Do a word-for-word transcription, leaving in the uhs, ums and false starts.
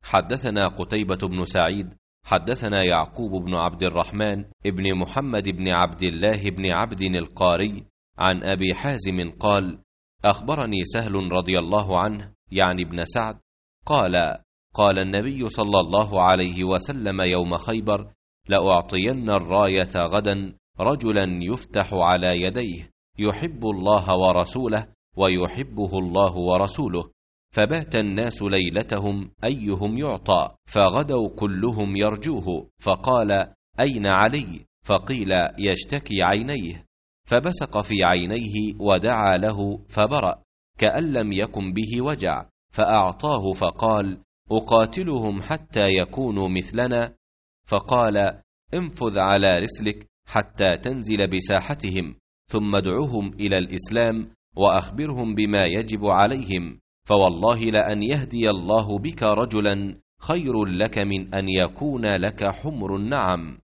حدثنا قتيبة بن سعيد حدثنا يعقوب بن عبد الرحمن ابن محمد بن عبد الله بن عبد القاري عن أبي حازم قال: أخبرني سهل رضي الله عنه يعني ابن سعد قال: قال النبي صلى الله عليه وسلم يوم خيبر: لأعطين الراية غدا رجلا يفتح على يديه يحب الله ورسوله ويحبه الله ورسوله. فبات الناس ليلتهم أيهم يعطى، فغدوا كلهم يرجوه، فقال: أين علي؟ فقيل: يشتكي عينيه، فبسق في عينيه ودعا له فبرأ كأن لم يكن به وجع، فأعطاه فقال: أقاتلهم حتى يكونوا مثلنا؟ فقال: انفذ على رسلك حتى تنزل بساحتهم، ثم ادعهم إلى الإسلام وأخبرهم بما يجب عليهم، فوالله لأن يهدي الله بك رجلا خير لك من أن يكون لك حمر النعم.